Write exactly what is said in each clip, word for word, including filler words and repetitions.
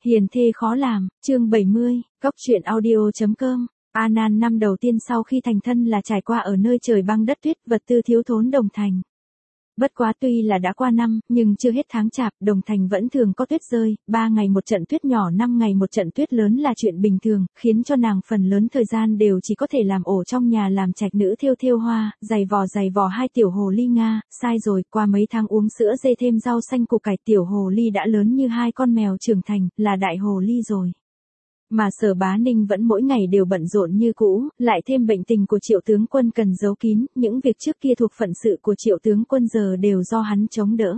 Hiền thê khó làm, chương bảy mươi, Cốc truyện audio chấm com. An An năm đầu tiên sau khi thành thân là trải qua ở nơi trời băng đất tuyết, vật tư thiếu thốn Đồng Thành. Bất quá tuy là đã qua năm, nhưng chưa hết tháng chạp, Đồng Thành vẫn thường có tuyết rơi, ba ngày một trận tuyết nhỏ, năm ngày một trận tuyết lớn là chuyện bình thường, khiến cho nàng phần lớn thời gian đều chỉ có thể làm ổ trong nhà làm trạch nữ thêu thêu hoa, giày vò giày vò hai tiểu hồ ly Nga, sai rồi, qua mấy tháng uống sữa dê thêm rau xanh củ cải, tiểu hồ ly đã lớn như hai con mèo trưởng thành, là đại hồ ly rồi. Mà Sở Bá Ninh vẫn mỗi ngày đều bận rộn như cũ, lại thêm bệnh tình của Triệu tướng quân cần giấu kín, những việc trước kia thuộc phận sự của Triệu tướng quân giờ đều do hắn chống đỡ.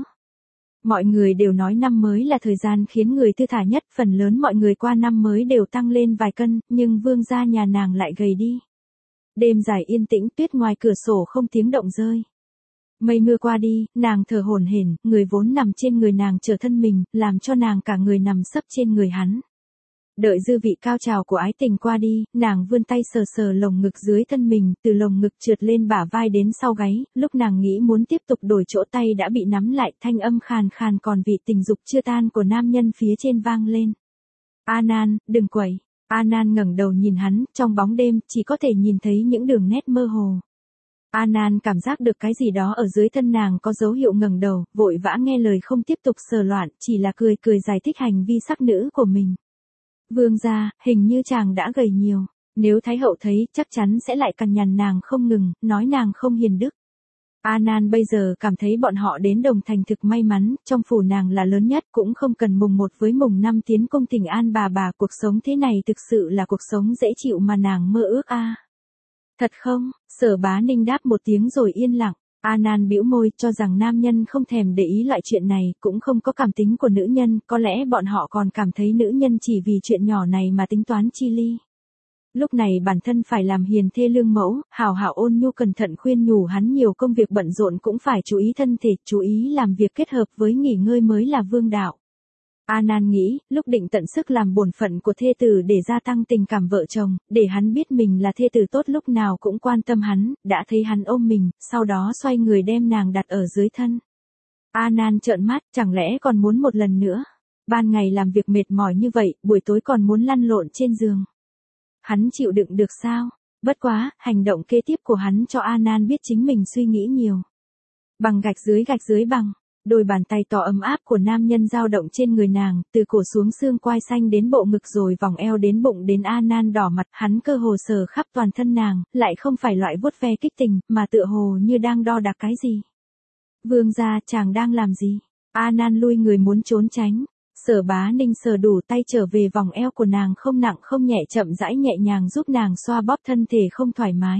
Mọi người đều nói năm mới là thời gian khiến người thư thả nhất, phần lớn mọi người qua năm mới đều tăng lên vài cân, nhưng vương gia nhà nàng lại gầy đi. Đêm dài yên tĩnh, tuyết ngoài cửa sổ không tiếng động rơi. Mây mưa qua đi, nàng thở hổn hển, người vốn nằm trên người nàng trở thân mình, làm cho nàng cả người nằm sấp trên người hắn. Đợi dư vị cao trào của ái tình qua đi, nàng vươn tay sờ sờ lồng ngực dưới thân mình, từ lồng ngực trượt lên bả vai đến sau gáy, lúc nàng nghĩ muốn tiếp tục đổi chỗ tay đã bị nắm lại, thanh âm khàn khàn còn vị tình dục chưa tan của nam nhân phía trên vang lên. An An, đừng quẩy. An An ngẩng đầu nhìn hắn, trong bóng đêm, chỉ có thể nhìn thấy những đường nét mơ hồ. An An cảm giác được cái gì đó ở dưới thân nàng có dấu hiệu ngẩng đầu, vội vã nghe lời không tiếp tục sờ loạn, chỉ là cười cười giải thích hành vi sắc nữ của mình. Vương gia, hình như chàng đã gầy nhiều, nếu Thái hậu thấy chắc chắn sẽ lại cằn nhằn nàng không ngừng, nói nàng không hiền đức. An An bây giờ cảm thấy bọn họ đến Đồng Thành thực may mắn, trong phủ nàng là lớn nhất, cũng không cần mùng một với mùng năm tiến cung thỉnh an bà bà, cuộc sống thế này thực sự là cuộc sống dễ chịu mà nàng mơ ước a. À. Thật không? Sở Bá Ninh đáp một tiếng rồi yên lặng. An An bĩu môi, cho rằng nam nhân không thèm để ý loại chuyện này, cũng không có cảm tính của nữ nhân, có lẽ bọn họ còn cảm thấy nữ nhân chỉ vì chuyện nhỏ này mà tính toán chi ly. Lúc này bản thân phải làm hiền thê lương mẫu, hảo hảo ôn nhu cẩn thận khuyên nhủ hắn, nhiều công việc bận rộn cũng phải chú ý thân thể, chú ý làm việc kết hợp với nghỉ ngơi mới là vương đạo. An An nghĩ, lúc định tận sức làm bổn phận của thê tử để gia tăng tình cảm vợ chồng, để hắn biết mình là thê tử tốt, lúc nào cũng quan tâm hắn, đã thấy hắn ôm mình, sau đó xoay người đem nàng đặt ở dưới thân. An An trợn mắt, chẳng lẽ còn muốn một lần nữa? Ban ngày làm việc mệt mỏi như vậy, buổi tối còn muốn lăn lộn trên giường. Hắn chịu đựng được sao? Bất quá, hành động kế tiếp của hắn cho An An biết chính mình suy nghĩ nhiều. Bằng gạch dưới gạch dưới bằng. Đôi bàn tay to ấm áp của nam nhân dao động trên người nàng, từ cổ xuống xương quai xanh đến bộ ngực rồi vòng eo đến bụng đến An An đỏ mặt, hắn cơ hồ sờ khắp toàn thân nàng, lại không phải loại vuốt ve kích tình, mà tựa hồ như đang đo đạc cái gì. Vương gia, chàng đang làm gì? An An lui người muốn trốn tránh. Sở Bá Ninh sờ đủ tay trở về vòng eo của nàng, không nặng không nhẹ, chậm rãi nhẹ nhàng giúp nàng xoa bóp thân thể không thoải mái.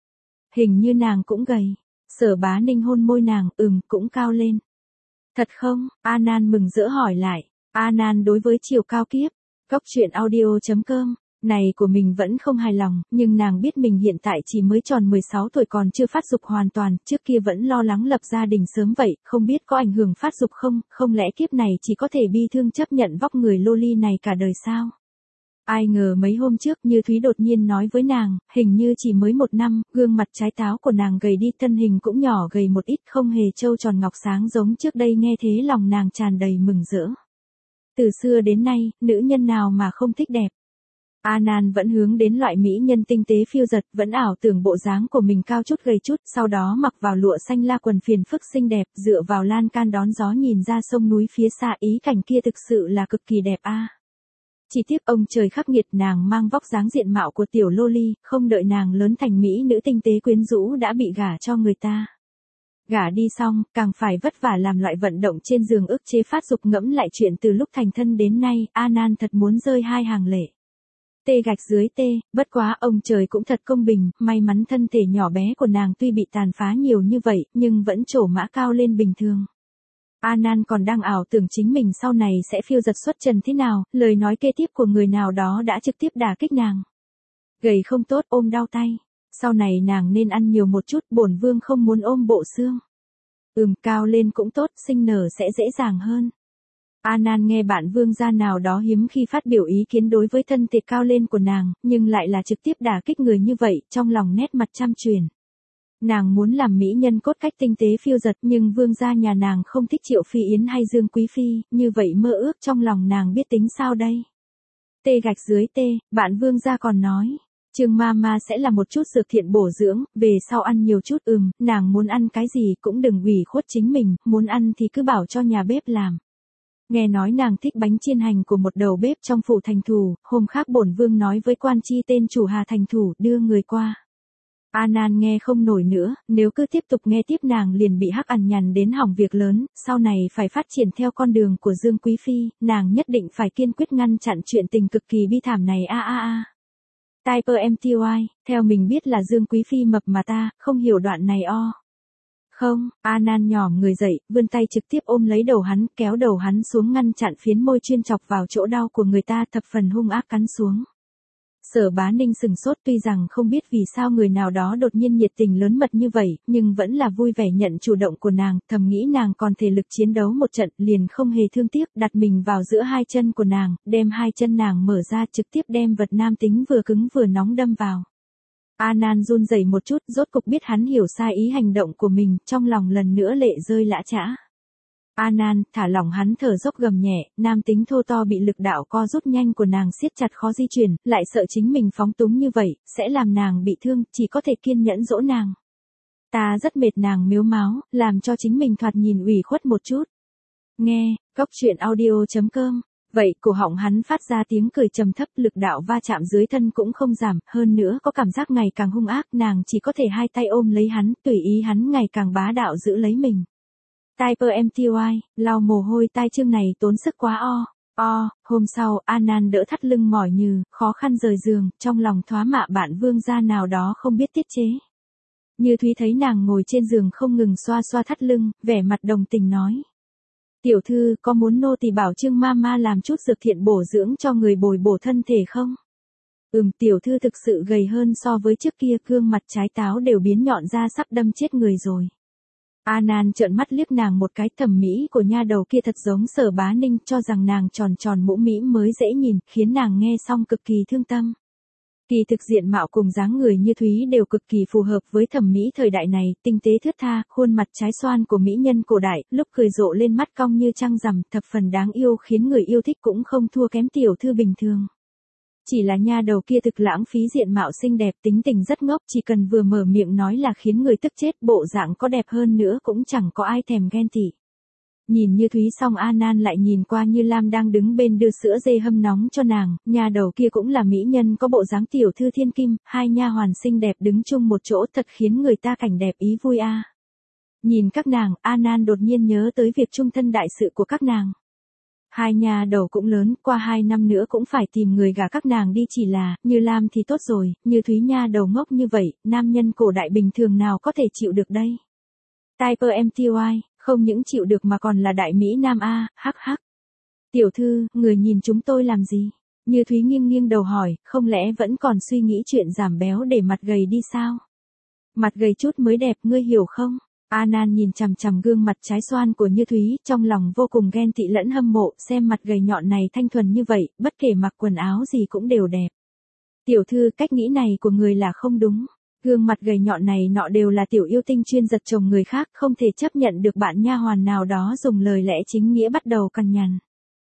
Hình như nàng cũng gầy. Sở Bá Ninh hôn môi nàng, ừm, cũng cao lên. Thật không? An An mừng rỡ hỏi lại. An An đối với chiều cao kiếp, Cốc truyện audio chấm com, này của mình vẫn không hài lòng, nhưng nàng biết mình hiện tại chỉ mới tròn mười sáu tuổi còn chưa phát dục hoàn toàn, trước kia vẫn lo lắng lập gia đình sớm vậy, không biết có ảnh hưởng phát dục không, không lẽ kiếp này chỉ có thể bi thương chấp nhận vóc người loli này cả đời sao? Ai ngờ mấy hôm trước Như Thúy đột nhiên nói với nàng, hình như chỉ mới một năm, gương mặt trái táo của nàng gầy đi, thân hình cũng nhỏ gầy một ít, không hề trâu tròn ngọc sáng giống trước đây, nghe thế lòng nàng tràn đầy mừng rỡ. Từ xưa đến nay, nữ nhân nào mà không thích đẹp. An An vẫn hướng đến loại mỹ nhân tinh tế phiêu dật, vẫn ảo tưởng bộ dáng của mình cao chút gầy chút, sau đó mặc vào lụa xanh la quần phiền phức xinh đẹp, dựa vào lan can đón gió nhìn ra sông núi phía xa, ý cảnh kia thực sự là cực kỳ đẹp a. À. Chỉ tiếc ông trời khắc nghiệt, nàng mang vóc dáng diện mạo của tiểu loli, không đợi nàng lớn thành mỹ nữ tinh tế quyến rũ đã bị gả cho người ta. Gả đi xong, càng phải vất vả làm loại vận động trên giường ức chế phát dục, ngẫm lại chuyện từ lúc thành thân đến nay, An An thật muốn rơi hai hàng lệ. Tê gạch dưới tê, bất quá ông trời cũng thật công bình, may mắn thân thể nhỏ bé của nàng tuy bị tàn phá nhiều như vậy, nhưng vẫn trổ mã cao lên bình thường. An An còn đang ảo tưởng chính mình sau này sẽ phiêu dật xuất trần thế nào, lời nói kế tiếp của người nào đó đã trực tiếp đả kích nàng. Gầy không tốt, ôm đau tay. Sau này nàng nên ăn nhiều một chút, bổn vương không muốn ôm bộ xương. Ừm, cao lên cũng tốt, sinh nở sẽ dễ dàng hơn. An An nghe bạn vương gia nào đó hiếm khi phát biểu ý kiến đối với thân thể cao lên của nàng, nhưng lại là trực tiếp đả kích người như vậy, trong lòng nét mặt trăm truyền. Nàng muốn làm mỹ nhân cốt cách tinh tế phiêu giật, nhưng vương gia nhà nàng không thích Triệu Phi Yến hay Dương Quý Phi, như vậy mơ ước trong lòng nàng biết tính sao đây. Tê gạch dưới tê, bạn vương gia còn nói, Trương Mama sẽ là một chút dược thiện bổ dưỡng, về sau ăn nhiều chút. Ừm, nàng muốn ăn cái gì cũng đừng ủy khuất chính mình, muốn ăn thì cứ bảo cho nhà bếp làm. Nghe nói nàng thích bánh chiên hành của một đầu bếp trong phủ thành thủ, hôm khác bổn vương nói với quan chi tên chủ Hà thành thủ đưa người qua. A Nan nghe không nổi nữa, nếu cứ tiếp tục nghe tiếp nàng liền bị hắc ằn nhằn đến hỏng việc lớn, sau này phải phát triển theo con đường của Dương Quý Phi, nàng nhất định phải kiên quyết ngăn chặn chuyện tình cực kỳ bi thảm này. A a a. Typer em tê i, theo mình biết là Dương Quý Phi mập mà ta, không hiểu đoạn này o. Không, A Nan nhòm người dậy, vươn tay trực tiếp ôm lấy đầu hắn, kéo đầu hắn xuống ngăn chặn phiến môi chuyên chọc vào chỗ đau của người ta, thập phần hung ác cắn xuống. Sở Bá Ninh sừng sốt, tuy rằng không biết vì sao người nào đó đột nhiên nhiệt tình lớn mật như vậy, nhưng vẫn là vui vẻ nhận chủ động của nàng, thầm nghĩ nàng còn thể lực chiến đấu một trận, liền không hề thương tiếc, đặt mình vào giữa hai chân của nàng, đem hai chân nàng mở ra, trực tiếp đem vật nam tính vừa cứng vừa nóng đâm vào. A Nan run rẩy một chút, rốt cục biết hắn hiểu sai ý hành động của mình, trong lòng lần nữa lệ rơi lã chã. A Nan, thả lỏng hắn, thở dốc gầm nhẹ, nam tính thô to bị lực đạo co rút nhanh của nàng siết chặt khó di chuyển, lại sợ chính mình phóng túng như vậy, sẽ làm nàng bị thương, chỉ có thể kiên nhẫn dỗ nàng. Ta rất mệt, nàng mếu máo, làm cho chính mình thoạt nhìn ủy khuất một chút. Nghe, cốc truyện audio chấm com. Vậy, cổ họng hắn phát ra tiếng cười trầm thấp, lực đạo va chạm dưới thân cũng không giảm, hơn nữa có cảm giác ngày càng hung ác, nàng chỉ có thể hai tay ôm lấy hắn, tùy ý hắn ngày càng bá đạo giữ lấy mình. Typer em tê i, lau mồ hôi tai, chương này tốn sức quá o. O, hôm sau, A Nan đỡ thắt lưng mỏi nhừ, khó khăn rời giường, trong lòng thoá mạ bạn vương gia nào đó không biết tiết chế. Như Thúy thấy nàng ngồi trên giường không ngừng xoa xoa thắt lưng, vẻ mặt đồng tình nói. Tiểu thư, có muốn nô tỳ bảo Trương Mama làm chút dược thiện bổ dưỡng cho người bồi bổ thân thể không? Ừm, tiểu thư thực sự gầy hơn so với trước kia, gương mặt trái táo đều biến nhọn ra sắp đâm chết người rồi. A Nan trợn mắt liếc nàng một cái, thẩm mỹ của nha đầu kia thật giống Sở Bá Ninh, cho rằng nàng tròn tròn mũ mỹ mới dễ nhìn, khiến nàng nghe xong cực kỳ thương tâm. Kỳ thực diện mạo cùng dáng người như Thúy đều cực kỳ phù hợp với thẩm mỹ thời đại này, tinh tế thướt tha, khuôn mặt trái xoan của mỹ nhân cổ đại, lúc cười rộ lên mắt cong như trăng rằm, thập phần đáng yêu, khiến người yêu thích cũng không thua kém tiểu thư bình thường. Chỉ là nha đầu kia thực lãng phí diện mạo xinh đẹp, tính tình rất ngốc, chỉ cần vừa mở miệng nói là khiến người tức chết, bộ dạng có đẹp hơn nữa cũng chẳng có ai thèm ghen tị. Nhìn Như Thúy xong, A Nan lại nhìn qua Như Lam đang đứng bên đưa sữa dê hâm nóng cho nàng, nha đầu kia cũng là mỹ nhân có bộ dáng tiểu thư thiên kim, hai nha hoàn xinh đẹp đứng chung một chỗ thật khiến người ta cảnh đẹp ý vui a. À. Nhìn các nàng, A Nan đột nhiên nhớ tới việc chung thân đại sự của các nàng. Hai nhà đầu cũng lớn, qua hai năm nữa cũng phải tìm người gả các nàng đi, chỉ là, Như Lam thì tốt rồi, Như Thúy nha đầu ngốc như vậy, nam nhân cổ đại bình thường nào có thể chịu được đây. Typer em tê i, không những chịu được mà còn là đại mỹ nam a, hắc hắc. Tiểu thư, người nhìn chúng tôi làm gì? Như Thúy nghiêng nghiêng đầu hỏi, không lẽ vẫn còn suy nghĩ chuyện giảm béo để mặt gầy đi sao? Mặt gầy chút mới đẹp, ngươi hiểu không? A Nan nhìn chằm chằm gương mặt trái xoan của Như Thúy, trong lòng vô cùng ghen tị lẫn hâm mộ, xem mặt gầy nhọn này thanh thuần như vậy, bất kể mặc quần áo gì cũng đều đẹp. Tiểu thư, cách nghĩ này của người là không đúng. Gương mặt gầy nhọn này nọ đều là tiểu yêu tinh chuyên giật chồng người khác, không thể chấp nhận được bạn nha hoàn nào đó dùng lời lẽ chính nghĩa bắt đầu cằn nhằn.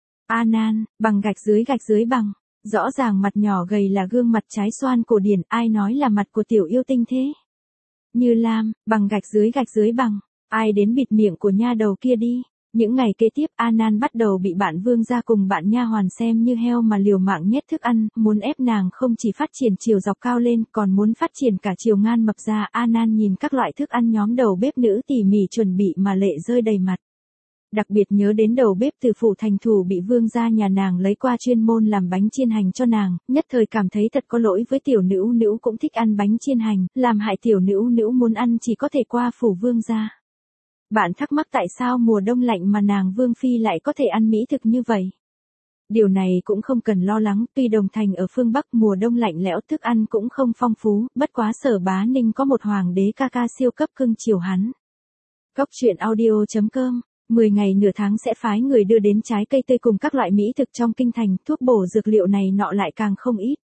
A Nan, bằng gạch dưới gạch dưới bằng, rõ ràng mặt nhỏ gầy là gương mặt trái xoan cổ điển, ai nói là mặt của tiểu yêu tinh thế? Như Lam, bằng gạch dưới gạch dưới bằng, ai đến bịt miệng của nha đầu kia đi. Những ngày kế tiếp, A Nan bắt đầu bị bạn vương gia cùng bạn nha hoàn xem như heo mà liều mạng nhét thức ăn, muốn ép nàng không chỉ phát triển chiều dọc cao lên, còn muốn phát triển cả chiều ngang mập ra. A Nan nhìn các loại thức ăn nhóm đầu bếp nữ tỉ mỉ chuẩn bị mà lệ rơi đầy mặt. Đặc biệt nhớ đến đầu bếp từ phủ thành thủ bị vương gia nhà nàng lấy qua chuyên môn làm bánh chiên hành cho nàng, nhất thời cảm thấy thật có lỗi với tiểu nữ nữ cũng thích ăn bánh chiên hành, làm hại tiểu nữ nữ muốn ăn chỉ có thể qua phủ vương gia. Bạn thắc mắc tại sao mùa đông lạnh mà nàng vương phi lại có thể ăn mỹ thực như vậy? Điều này cũng không cần lo lắng, tuy Đồng Thành ở phương Bắc mùa đông lạnh lẽo thức ăn cũng không phong phú, bất quá Sở Bá Ninh có một hoàng đế ca ca siêu cấp cưng chiều hắn. Cốc truyện audio chấm com, mười ngày nửa tháng sẽ phái người đưa đến trái cây tươi cùng các loại mỹ thực trong kinh thành, thuốc bổ dược liệu này nọ lại càng không ít.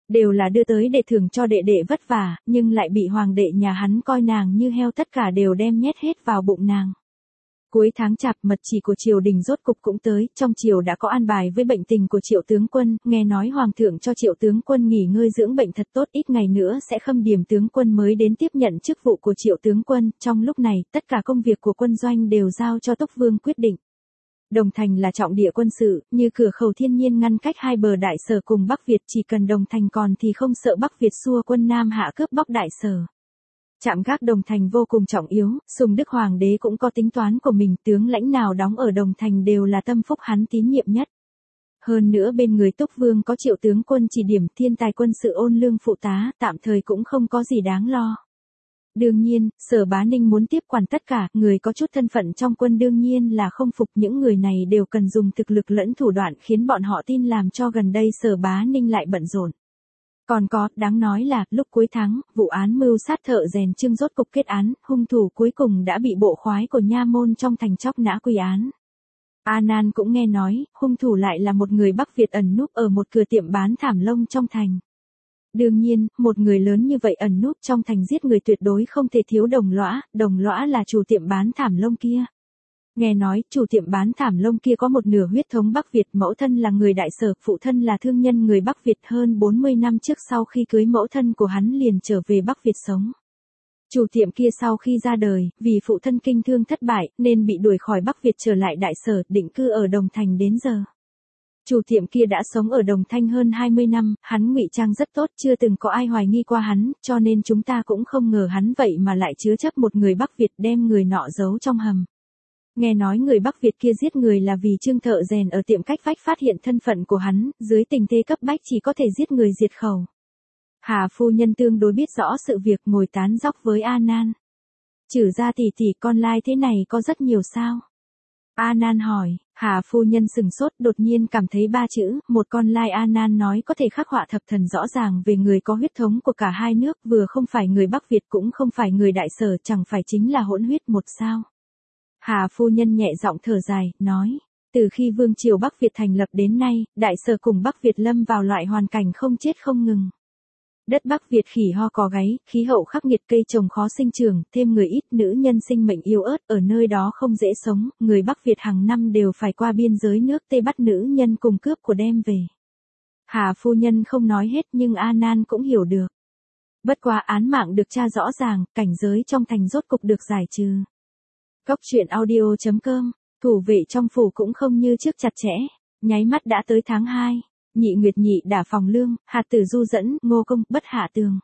Đều là đưa tới để thưởng cho đệ đệ vất vả, nhưng lại bị hoàng đệ nhà hắn coi nàng như heo, tất cả đều đem nhét hết vào bụng nàng. Cuối tháng chạp, mật chỉ của triều đình rốt cục cũng tới, trong triều đã có an bài với bệnh tình của Triệu tướng quân, nghe nói hoàng thượng cho Triệu tướng quân nghỉ ngơi dưỡng bệnh thật tốt, ít ngày nữa sẽ khâm điểm tướng quân mới đến tiếp nhận chức vụ của Triệu tướng quân, trong lúc này, tất cả công việc của quân doanh đều giao cho Túc Vương quyết định. Đồng Thành là trọng địa quân sự, như cửa khẩu thiên nhiên ngăn cách hai bờ Đại Sở cùng Bắc Việt, chỉ cần Đồng Thành còn thì không sợ Bắc Việt xua quân Nam hạ cướp bóc Đại Sở. Trạm gác Đồng Thành vô cùng trọng yếu, Sùng Đức Hoàng đế cũng có tính toán của mình, tướng lãnh nào đóng ở Đồng Thành đều là tâm phúc hắn tín nhiệm nhất. Hơn nữa bên người Túc Vương có Triệu tướng quân chỉ điểm, thiên tài quân sự Ôn Lương phụ tá, tạm thời cũng không có gì đáng lo. Đương nhiên, Sở Bá Ninh muốn tiếp quản tất cả, người có chút thân phận trong quân đương nhiên là không phục, những người này đều cần dùng thực lực lẫn thủ đoạn khiến bọn họ tin, làm cho gần đây Sở Bá Ninh lại bận rộn. Còn có, đáng nói là, lúc cuối tháng, vụ án mưu sát thợ rèn Trương rốt cục kết án, hung thủ cuối cùng đã bị bộ khoái của nha môn trong thành chóc nã quy án. A Nan cũng nghe nói, hung thủ lại là một người Bắc Việt ẩn núp ở một cửa tiệm bán thảm lông trong thành. Đương nhiên, một người lớn như vậy ẩn núp trong thành giết người tuyệt đối không thể thiếu Đồng Lõa, Đồng Lõa là chủ tiệm bán thảm lông kia. Nghe nói, chủ tiệm bán thảm lông kia có một nửa huyết thống Bắc Việt, mẫu thân là người Đại Sở, phụ thân là thương nhân người Bắc Việt, hơn bốn mươi năm trước sau khi cưới mẫu thân của hắn liền trở về Bắc Việt sống. Chủ tiệm kia sau khi ra đời, vì phụ thân kinh thương thất bại, nên bị đuổi khỏi Bắc Việt trở lại Đại Sở, định cư ở Đồng Thành đến giờ. Chủ tiệm kia đã sống ở Đồng Thanh hơn hai mươi năm, hắn ngụy trang rất tốt, chưa từng có ai hoài nghi qua hắn, cho nên chúng ta cũng không ngờ hắn vậy mà lại chứa chấp một người Bắc Việt, đem người nọ giấu trong hầm. Nghe nói người Bắc Việt kia giết người là vì Trương thợ rèn ở tiệm cách vách phát hiện thân phận của hắn, dưới tình thế cấp bách chỉ có thể giết người diệt khẩu. Hà phu nhân tương đối biết rõ sự việc, ngồi tán dóc với A Nan. Trừ ra tỷ tỷ, con lai thế này có rất nhiều sao? A Nan hỏi. Hà phu nhân sừng sốt, đột nhiên cảm thấy ba chữ, một con lai A Nan nói có thể khắc họa thập thần rõ ràng về người có huyết thống của cả hai nước, vừa không phải người Bắc Việt cũng không phải người Đại Sở, chẳng phải chính là hỗn huyết một sao? Hà phu nhân nhẹ giọng thở dài, nói, từ khi Vương triều Bắc Việt thành lập đến nay, Đại Sở cùng Bắc Việt lâm vào loại hoàn cảnh không chết không ngừng. Đất Bắc Việt khỉ ho có gáy, khí hậu khắc nghiệt, cây trồng khó sinh trưởng, thêm người ít, nữ nhân sinh mệnh yếu ớt, ở nơi đó không dễ sống, người Bắc Việt hàng năm đều phải qua biên giới nước Tây bắt nữ nhân cùng cướp của đem về. Hà phu nhân không nói hết nhưng A Nan cũng hiểu được. Bất quá án mạng được tra rõ ràng, cảnh giới trong thành rốt cục được giải trừ. Cốc truyện audio chấm com, thủ vệ trong phủ cũng không như trước chặt chẽ, nháy mắt đã tới tháng hai. Nhị Nguyệt Nhị đả phòng lương, hạt tử du dẫn, ngô công, bất hạ tường.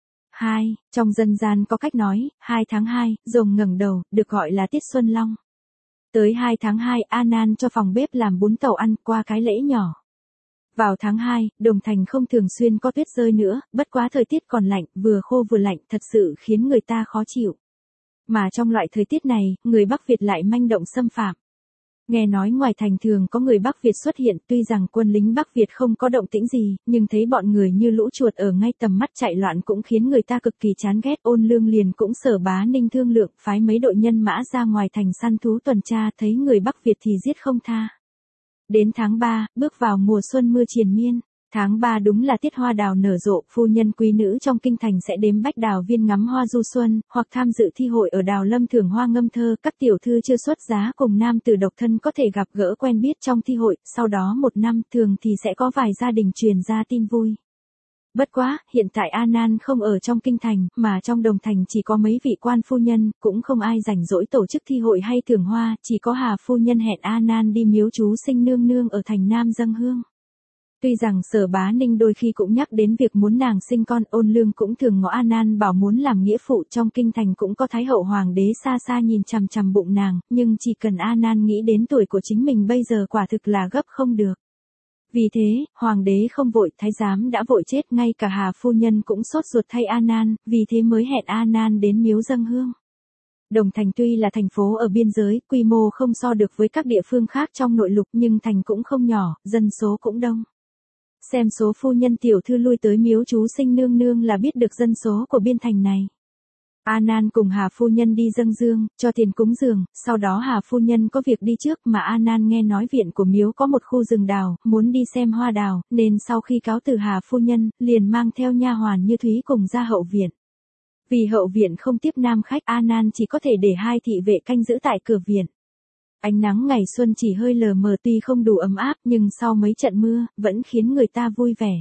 hai. Trong dân gian có cách nói, hai tháng hai, rồng ngẩng đầu, được gọi là tiết xuân long. Tới hai tháng hai, A Nan cho phòng bếp làm bún tàu ăn, qua cái lễ nhỏ. Vào tháng hai, Đồng Thành không thường xuyên có tuyết rơi nữa, bất quá thời tiết còn lạnh, vừa khô vừa lạnh, thật sự khiến người ta khó chịu. Mà trong loại thời tiết này, người Bắc Việt lại manh động xâm phạm. Nghe nói ngoài thành thường có người Bắc Việt xuất hiện, tuy rằng quân lính Bắc Việt không có động tĩnh gì, nhưng thấy bọn người như lũ chuột ở ngay tầm mắt chạy loạn cũng khiến người ta cực kỳ chán ghét. Ôn Lương liền cũng Sở Bá Ninh thương lượng, phái mấy đội nhân mã ra ngoài thành săn thú tuần tra, thấy người Bắc Việt thì giết không tha. Đến tháng ba, bước vào mùa xuân mưa triền miên. Tháng ba đúng là tiết hoa đào nở rộ, phu nhân quý nữ trong kinh thành sẽ đếm bách đào viên ngắm hoa du xuân, hoặc tham dự thi hội ở đào lâm thưởng hoa ngâm thơ, các tiểu thư chưa xuất giá cùng nam tử độc thân có thể gặp gỡ quen biết trong thi hội, sau đó một năm thường thì sẽ có vài gia đình truyền ra tin vui. Bất quá, hiện tại A Nan không ở trong kinh thành, mà trong Đồng Thành chỉ có mấy vị quan phu nhân, cũng không ai rảnh rỗi tổ chức thi hội hay thưởng hoa, chỉ có Hà phu nhân hẹn A Nan đi miếu chú sinh nương nương ở thành Nam dâng hương. Tuy rằng Sở Bá Ninh đôi khi cũng nhắc đến việc muốn nàng sinh con, Ôn Lương cũng thường ngõ A Nan bảo muốn làm nghĩa phụ, trong kinh thành cũng có Thái hậu hoàng đế xa xa nhìn chằm chằm bụng nàng, nhưng chỉ cần A Nan nghĩ đến tuổi của chính mình bây giờ quả thực là gấp không được. Vì thế, hoàng đế không vội, thái giám đã vội chết, ngay cả Hà phu nhân cũng sốt ruột thay A Nan, vì thế mới hẹn A Nan đến miếu dâng hương. Đồng Thành tuy là thành phố ở biên giới, quy mô không so được với các địa phương khác trong nội lục, nhưng thành cũng không nhỏ, dân số cũng đông. Xem số phu nhân tiểu thư lui tới miếu chú sinh nương nương là biết được dân số của biên thành này. A Nan cùng Hà phu nhân đi dâng dương, cho tiền cúng dường, sau đó Hà phu nhân có việc đi trước mà A Nan nghe nói viện của miếu có một khu rừng đào, muốn đi xem hoa đào, nên sau khi cáo từ Hà phu nhân, liền mang theo nha hoàn Như Thúy cùng ra hậu viện. Vì hậu viện không tiếp nam khách, A Nan chỉ có thể để hai thị vệ canh giữ tại cửa viện. Ánh nắng ngày xuân chỉ hơi lờ mờ tuy không đủ ấm áp nhưng sau mấy trận mưa, vẫn khiến người ta vui vẻ.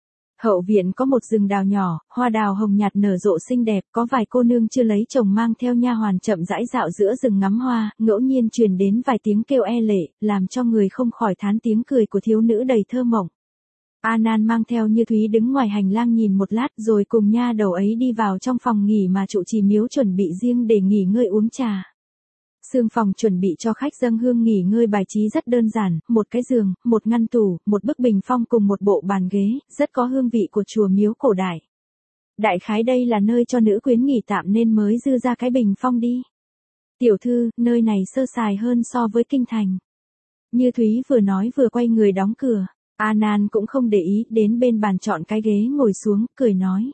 Hậu viện có một rừng đào nhỏ, hoa đào hồng nhạt nở rộ xinh đẹp, có vài cô nương chưa lấy chồng mang theo nha hoàn chậm rãi dạo giữa rừng ngắm hoa, ngẫu nhiên truyền đến vài tiếng kêu e lệ, làm cho người không khỏi thán tiếng cười của thiếu nữ đầy thơ mộng. A Nan mang theo Như Thúy đứng ngoài hành lang nhìn một lát rồi cùng nha đầu ấy đi vào trong phòng nghỉ mà trụ trì miếu chuẩn bị riêng để nghỉ ngơi uống trà. Sương phòng chuẩn bị cho khách dâng hương nghỉ ngơi bài trí rất đơn giản, một cái giường, một ngăn tủ, một bức bình phong cùng một bộ bàn ghế, rất có hương vị của chùa miếu cổ đại. Đại khái đây là nơi cho nữ quyến nghỉ tạm nên mới dư ra cái bình phong đi. Tiểu thư, nơi này sơ sài hơn so với kinh thành. Như Thúy vừa nói vừa quay người đóng cửa. A Nan cũng không để ý, đến bên bàn chọn cái ghế ngồi xuống, cười nói.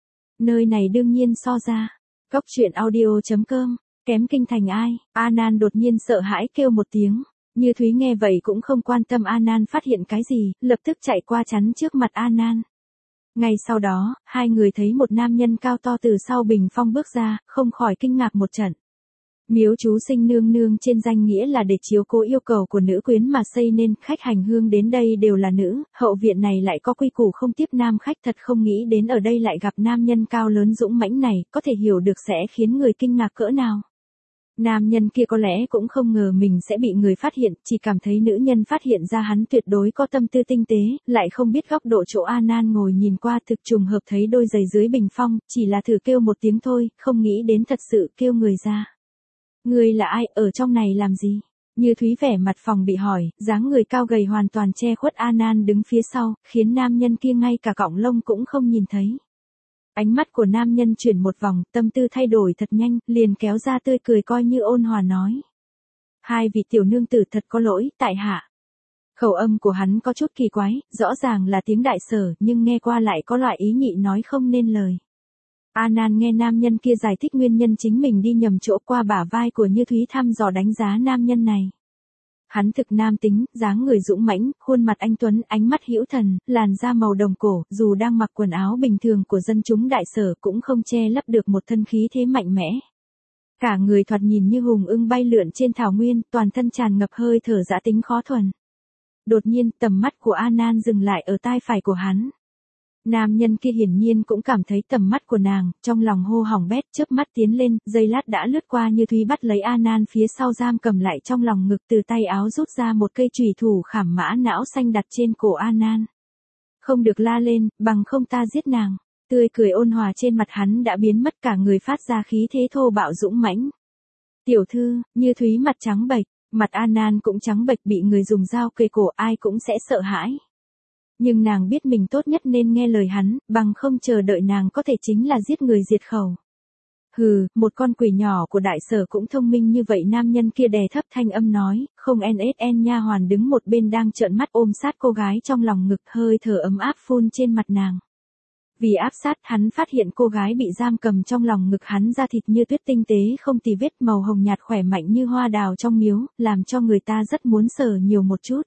Nơi này đương nhiên so ra. Cóc truyện audio chấm com, kém kinh thành ai? A Nan đột nhiên sợ hãi kêu một tiếng. Như Thúy nghe vậy cũng không quan tâm A Nan phát hiện cái gì, lập tức chạy qua chắn trước mặt A Nan. Ngay sau đó, hai người thấy một nam nhân cao to từ sau bình phong bước ra, không khỏi kinh ngạc một trận. Miếu chú sinh nương nương trên danh nghĩa là để chiếu cố yêu cầu của nữ quyến mà xây nên, khách hành hương đến đây đều là nữ, hậu viện này lại có quy củ không tiếp nam khách, thật không nghĩ đến ở đây lại gặp nam nhân cao lớn dũng mãnh này, có thể hiểu được sẽ khiến người kinh ngạc cỡ nào. Nam nhân kia có lẽ cũng không ngờ mình sẽ bị người phát hiện, chỉ cảm thấy nữ nhân phát hiện ra hắn tuyệt đối có tâm tư tinh tế, lại không biết góc độ chỗ A Nan ngồi nhìn qua, thực trùng hợp thấy đôi giày dưới bình phong, chỉ là thử kêu một tiếng thôi, không nghĩ đến thật sự kêu người ra. Người là ai, ở trong này làm gì? Như Thúy vẻ mặt phòng bị hỏi, dáng người cao gầy hoàn toàn che khuất A Nan đứng phía sau, khiến nam nhân kia ngay cả cọng lông cũng không nhìn thấy. Ánh mắt của nam nhân chuyển một vòng, tâm tư thay đổi thật nhanh, liền kéo ra tươi cười coi như ôn hòa nói. Hai vị tiểu nương tử thật có lỗi, tại hạ. Khẩu âm của hắn có chút kỳ quái, rõ ràng là tiếng Đại Sở, nhưng nghe qua lại có loại ý nhị nói không nên lời. A Nan nghe nam nhân kia giải thích nguyên nhân chính mình đi nhầm chỗ, qua bả vai của Như Thúy thăm dò đánh giá nam nhân này. Hắn thực nam tính, dáng người dũng mãnh, khuôn mặt anh tuấn, ánh mắt hữu thần, làn da màu đồng cổ, dù đang mặc quần áo bình thường của dân chúng Đại Sở cũng không che lấp được một thân khí thế mạnh mẽ. Cả người thoạt nhìn như hùng ưng bay lượn trên thảo nguyên, toàn thân tràn ngập hơi thở dã tính khó thuần. Đột nhiên, tầm mắt của A Nan dừng lại ở tai phải của hắn. Nam nhân kia hiển nhiên cũng cảm thấy tầm mắt của nàng, trong lòng hô hỏng bét, chớp mắt tiến lên, giây lát đã lướt qua Như Thúy bắt lấy A Nan phía sau giam cầm lại trong lòng ngực, từ tay áo rút ra một cây chùy thủ khảm mã não xanh đặt trên cổ A Nan. Không được la lên, bằng không ta giết nàng. Tươi cười ôn hòa trên mặt hắn đã biến mất, cả người phát ra khí thế thô bạo dũng mãnh. Tiểu thư, Như Thúy mặt trắng bệch, mặt A Nan cũng trắng bệch, bị người dùng dao kề cổ ai cũng sẽ sợ hãi. Nhưng nàng biết mình tốt nhất nên nghe lời hắn, bằng không chờ đợi nàng có thể chính là giết người diệt khẩu. Hừ, một con quỷ nhỏ của Đại Sở cũng thông minh như vậy. Nam nhân kia đè thấp thanh âm nói, không en ét en. Nha hoàn đứng một bên đang trợn mắt ôm sát cô gái trong lòng ngực, hơi thở ấm áp phun trên mặt nàng. Vì áp sát, hắn phát hiện cô gái bị giam cầm trong lòng ngực hắn, da thịt như tuyết tinh tế không tì vết, màu hồng nhạt khỏe mạnh như hoa đào trong miếu, làm cho người ta rất muốn sờ nhiều một chút.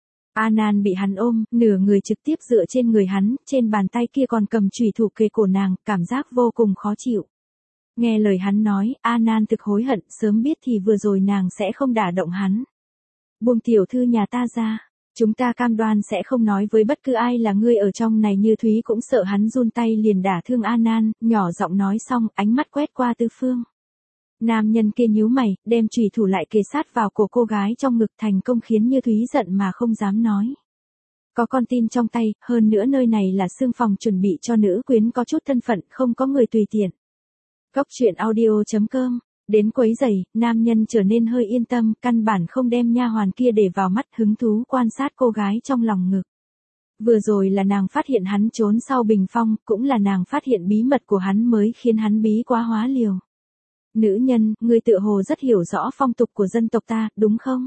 A Nan bị hắn ôm, nửa người trực tiếp dựa trên người hắn, trên bàn tay kia còn cầm chùy thủ kề cổ nàng, cảm giác vô cùng khó chịu. Nghe lời hắn nói, A Nan thực hối hận, sớm biết thì vừa rồi nàng sẽ không đả động hắn. Buông tiểu thư nhà ta ra, chúng ta cam đoan sẽ không nói với bất cứ ai là ngươi ở trong này. Như Thúy cũng sợ hắn run tay liền đả thương A Nan, nhỏ giọng nói xong, ánh mắt quét qua tứ phương. Nam nhân kia nhíu mày, đem chùy thủ lại kề sát vào cổ cô gái trong ngực, thành công khiến Như Thúy giận mà không dám nói. Có con tin trong tay, hơn nữa nơi này là sương phòng chuẩn bị cho nữ quyến có chút thân phận, không có người tùy tiện. Cóc truyện audio chấm com, đến quấy giày, nam nhân trở nên hơi yên tâm, căn bản không đem nha hoàn kia để vào mắt, hứng thú quan sát cô gái trong lòng ngực. Vừa rồi là nàng phát hiện hắn trốn sau bình phong, cũng là nàng phát hiện bí mật của hắn mới khiến hắn bí quá hóa liều. Nữ nhân, ngươi tựa hồ rất hiểu rõ phong tục của dân tộc ta, đúng không?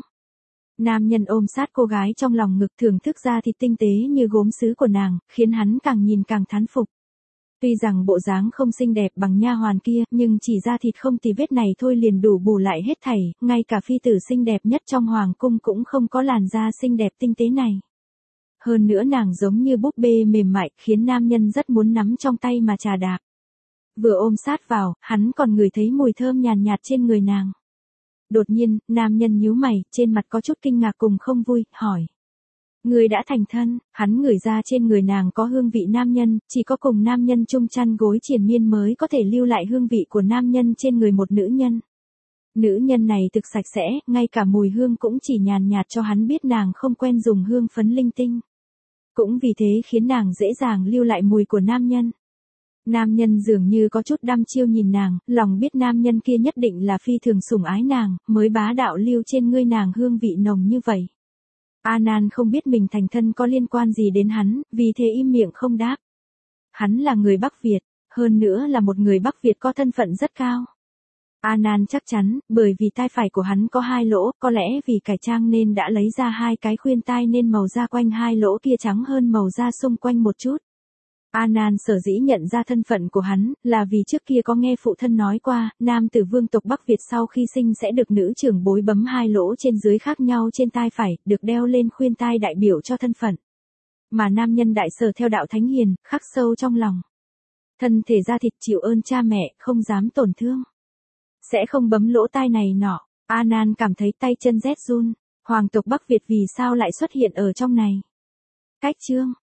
Nam nhân ôm sát cô gái trong lòng ngực, thưởng thức ra thịt tinh tế như gốm sứ của nàng, khiến hắn càng nhìn càng thán phục. Tuy rằng bộ dáng không xinh đẹp bằng nha hoàn kia, nhưng chỉ da thịt không tì vết này thôi liền đủ bù lại hết thảy, ngay cả phi tử xinh đẹp nhất trong hoàng cung cũng không có làn da xinh đẹp tinh tế này. Hơn nữa nàng giống như búp bê mềm mại, khiến nam nhân rất muốn nắm trong tay mà chà đạp. Vừa ôm sát vào, hắn còn ngửi thấy mùi thơm nhàn nhạt, nhạt trên người nàng. Đột nhiên, nam nhân nhíu mày, trên mặt có chút kinh ngạc cùng không vui, hỏi. Người đã thành thân, hắn ngửi ra trên người nàng có hương vị nam nhân, chỉ có cùng nam nhân chung chăn gối triền miên mới có thể lưu lại hương vị của nam nhân trên người một nữ nhân. Nữ nhân này thực sạch sẽ, ngay cả mùi hương cũng chỉ nhàn nhạt cho hắn biết nàng không quen dùng hương phấn linh tinh. Cũng vì thế khiến nàng dễ dàng lưu lại mùi của nam nhân. Nam nhân dường như có chút đăm chiêu nhìn nàng, lòng biết nam nhân kia nhất định là phi thường sủng ái nàng, mới bá đạo lưu trên ngươi nàng hương vị nồng như vậy. A Nan không biết mình thành thân có liên quan gì đến hắn, vì thế im miệng không đáp. Hắn là người Bắc Việt, hơn nữa là một người Bắc Việt có thân phận rất cao. A Nan chắc chắn, bởi vì tai phải của hắn có hai lỗ, có lẽ vì cải trang nên đã lấy ra hai cái khuyên tai nên màu da quanh hai lỗ kia trắng hơn màu da xung quanh một chút. A Nan sở dĩ nhận ra thân phận của hắn, là vì trước kia có nghe phụ thân nói qua, nam tử vương tộc Bắc Việt sau khi sinh sẽ được nữ trưởng bối bấm hai lỗ trên dưới khác nhau trên tai phải, được đeo lên khuyên tai đại biểu cho thân phận. Mà nam nhân đại sở theo đạo thánh hiền, khắc sâu trong lòng. Thân thể da thịt chịu ơn cha mẹ, không dám tổn thương. Sẽ không bấm lỗ tai này nọ. A Nan cảm thấy tay chân rét run. Hoàng tộc Bắc Việt vì sao lại xuất hiện ở trong này? Cách chương